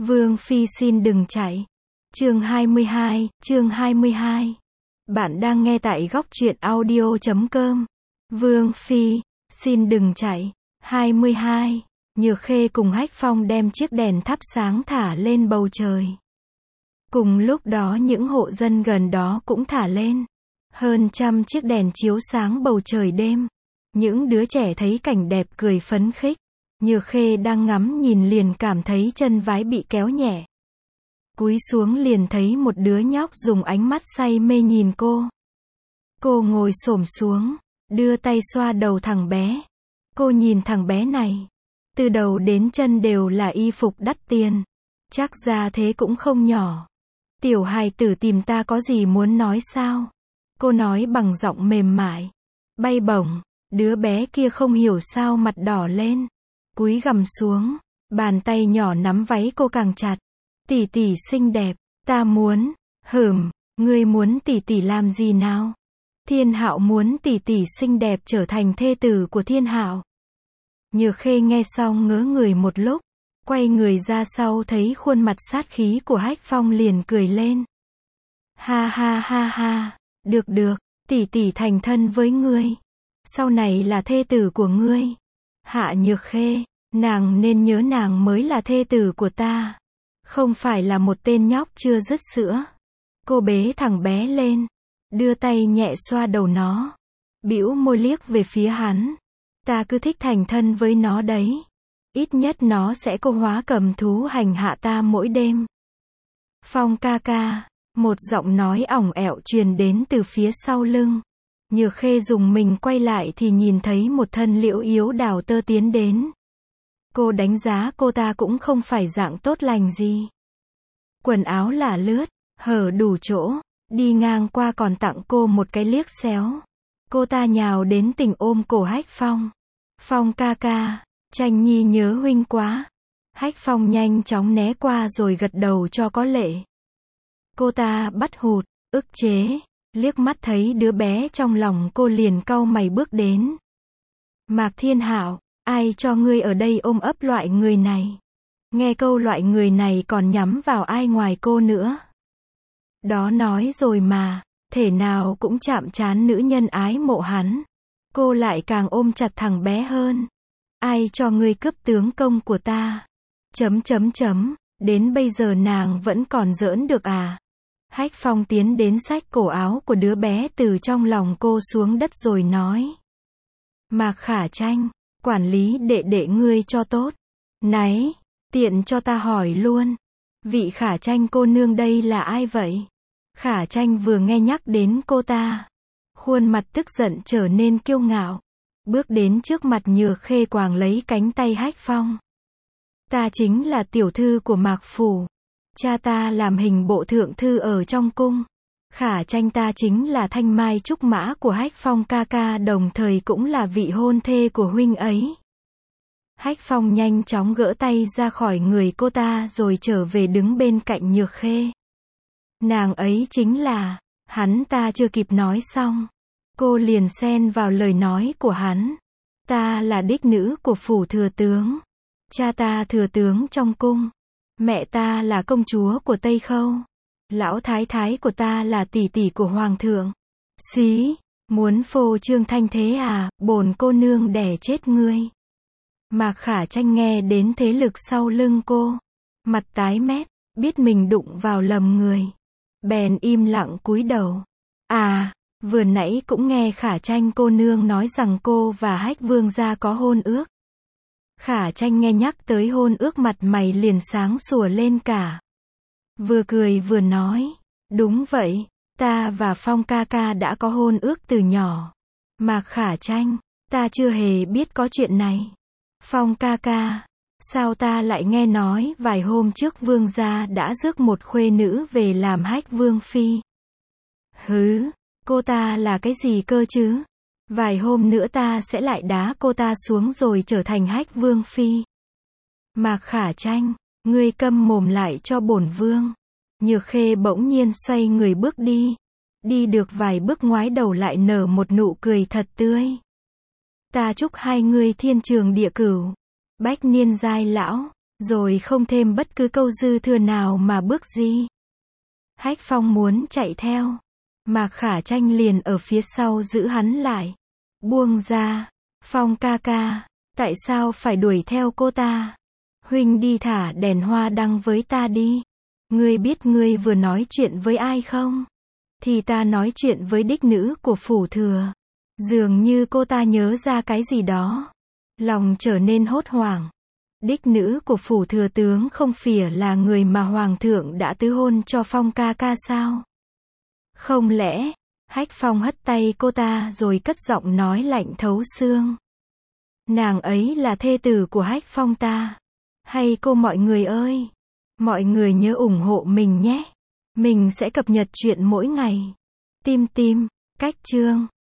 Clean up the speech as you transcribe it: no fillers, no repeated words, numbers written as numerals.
Vương Phi xin đừng chạy. Chương 22. Bạn đang nghe tại góc truyện audio.com. Vương Phi, xin đừng chạy. 22. Nhược Khê cùng Hách Phong đem chiếc đèn thắp sáng thả lên bầu trời. Cùng lúc đó những hộ dân gần đó cũng thả lên. Hơn 100 chiếc đèn chiếu sáng bầu trời đêm. Những đứa trẻ thấy cảnh đẹp cười phấn khích. Nhược Khê đang ngắm nhìn liền cảm thấy chân vái bị kéo nhẹ. Cúi xuống liền thấy một đứa nhóc dùng ánh mắt say mê nhìn cô. Cô ngồi xổm xuống, đưa tay xoa đầu thằng bé. Cô nhìn thằng bé này. Từ đầu đến chân đều là y phục đắt tiền. Chắc ra thế cũng không nhỏ. Tiểu hài tử tìm ta có gì muốn nói sao? Cô nói bằng giọng mềm mại. Bay bổng, đứa bé kia không hiểu sao mặt đỏ lên. Cúi gằm xuống, bàn tay nhỏ nắm váy cô càng chặt. Tỷ tỷ xinh đẹp, ta muốn, ngươi muốn tỷ tỷ làm gì nào? Thiên Hạo muốn tỷ tỷ xinh đẹp trở thành thê tử của Thiên Hạo. Nhược Khê nghe xong ngớ người một lúc, quay người ra sau thấy khuôn mặt sát khí của Hách Phong liền cười lên. Ha ha ha ha, được, tỷ tỷ thành thân với ngươi. Sau này là thê tử của ngươi. Hạ Nhược Khê, nàng nên nhớ nàng mới là thê tử của ta. Không phải là một tên nhóc chưa dứt sữa. Cô bế thằng bé lên, đưa tay nhẹ xoa đầu nó, bĩu môi liếc về phía hắn. Ta cứ thích thành thân với nó đấy. Ít nhất nó sẽ cô hóa cầm thú hành hạ ta mỗi đêm. Phong ca ca, một giọng nói ỏng ẻo truyền đến từ phía sau lưng. Nhược Khê dùng mình quay lại thì nhìn thấy một thân liễu yếu đào tơ tiến đến. Cô đánh giá cô ta cũng không phải dạng tốt lành gì. Quần áo lả lướt, hở đủ chỗ, đi ngang qua còn tặng cô một cái liếc xéo. Cô ta nhào đến tỉnh ôm cổ Hách Phong. Phong ca ca, Tranh Nhi nhớ huynh quá. Hách Phong nhanh chóng né qua rồi gật đầu cho có lệ. Cô ta bắt hụt, ức chế, liếc mắt thấy đứa bé trong lòng cô liền cau mày bước đến. Mạc Thiên Hạo, ai cho ngươi ở đây ôm ấp loại người này? Nghe câu loại người này còn nhắm vào ai ngoài cô nữa? Đó nói rồi mà, thể nào cũng chạm trán nữ nhân ái mộ hắn. Cô lại càng ôm chặt thằng bé hơn. Ai cho ngươi cướp tướng công của ta? Đến bây giờ nàng vẫn còn giỡn được à? Hách Phong tiến đến xách cổ áo của đứa bé từ trong lòng cô xuống đất rồi nói. Mạc Khả Tranh, quản lý đệ đệ ngươi cho tốt. Này, tiện cho ta hỏi luôn. Vị Khả Tranh cô nương đây là ai vậy? Khả Tranh vừa nghe nhắc đến cô ta, khuôn mặt tức giận trở nên kiêu ngạo. Bước đến trước mặt Nhược Khê quàng lấy cánh tay Hách Phong. Ta chính là tiểu thư của Mạc Phủ. Cha ta làm hình bộ thượng thư ở trong cung. Khả Tranh ta chính là thanh mai trúc mã của Hách Phong ca ca, đồng thời cũng là vị hôn thê của huynh ấy. Hách Phong nhanh chóng gỡ tay ra khỏi người cô ta rồi trở về đứng bên cạnh Nhược Khê. Nàng ấy chính là, hắn ta chưa kịp nói xong. Cô liền xen vào lời nói của hắn. Ta là đích nữ của phủ thừa tướng. Cha ta thừa tướng trong cung. Mẹ ta là công chúa của Tây Khâu. Lão thái thái của ta là tỷ tỷ của hoàng thượng. Xí, muốn phô trương thanh thế à, bổn cô nương đẻ chết ngươi. Mạc Khả Tranh nghe đến thế lực sau lưng cô, mặt tái mét, biết mình đụng vào lầm người. Bèn im lặng cúi đầu. À, vừa nãy cũng nghe Khả Tranh cô nương nói rằng cô và Hách vương gia có hôn ước. Khả Tranh nghe nhắc tới hôn ước mặt mày liền sáng sủa lên cả. Vừa cười vừa nói, đúng vậy, ta và Phong ca ca đã có hôn ước từ nhỏ. Mạc Khả Tranh, ta chưa hề biết có chuyện này. Phong ca ca, sao ta lại nghe nói vài hôm trước vương gia đã rước một khuê nữ về làm Hách vương phi. Hứ, cô ta là cái gì cơ chứ? Vài hôm nữa ta sẽ lại đá cô ta xuống rồi trở thành Hách vương phi. Mạc Khả Tranh, ngươi câm mồm lại cho bổn vương. Nhược Khê bỗng nhiên xoay người bước đi. Đi được vài bước ngoái đầu lại nở một nụ cười thật tươi. Ta chúc hai ngươi thiên trường địa cửu, bách niên giai lão. Rồi không thêm bất cứ câu dư thừa nào mà bước đi. Hách Phong muốn chạy theo. Mạc Khả Tranh liền ở phía sau giữ hắn lại. Buông ra. Phong ca ca. Tại sao phải đuổi theo cô ta? Huynh đi thả đèn hoa đăng với ta đi. Ngươi biết ngươi vừa nói chuyện với ai không? Thì ta nói chuyện với đích nữ của phủ thừa. Dường như cô ta nhớ ra cái gì đó. Lòng trở nên hốt hoảng. Đích nữ của phủ thừa tướng không phải là người mà hoàng thượng đã tứ hôn cho Phong ca ca sao? Không lẽ, Hách Phong hất tay cô ta rồi cất giọng nói lạnh thấu xương. Nàng ấy là thê tử của Hách Phong ta. Hay cô mọi người ơi, mọi người nhớ ủng hộ mình nhé. Mình sẽ cập nhật chuyện mỗi ngày. Tim tim, cách chương.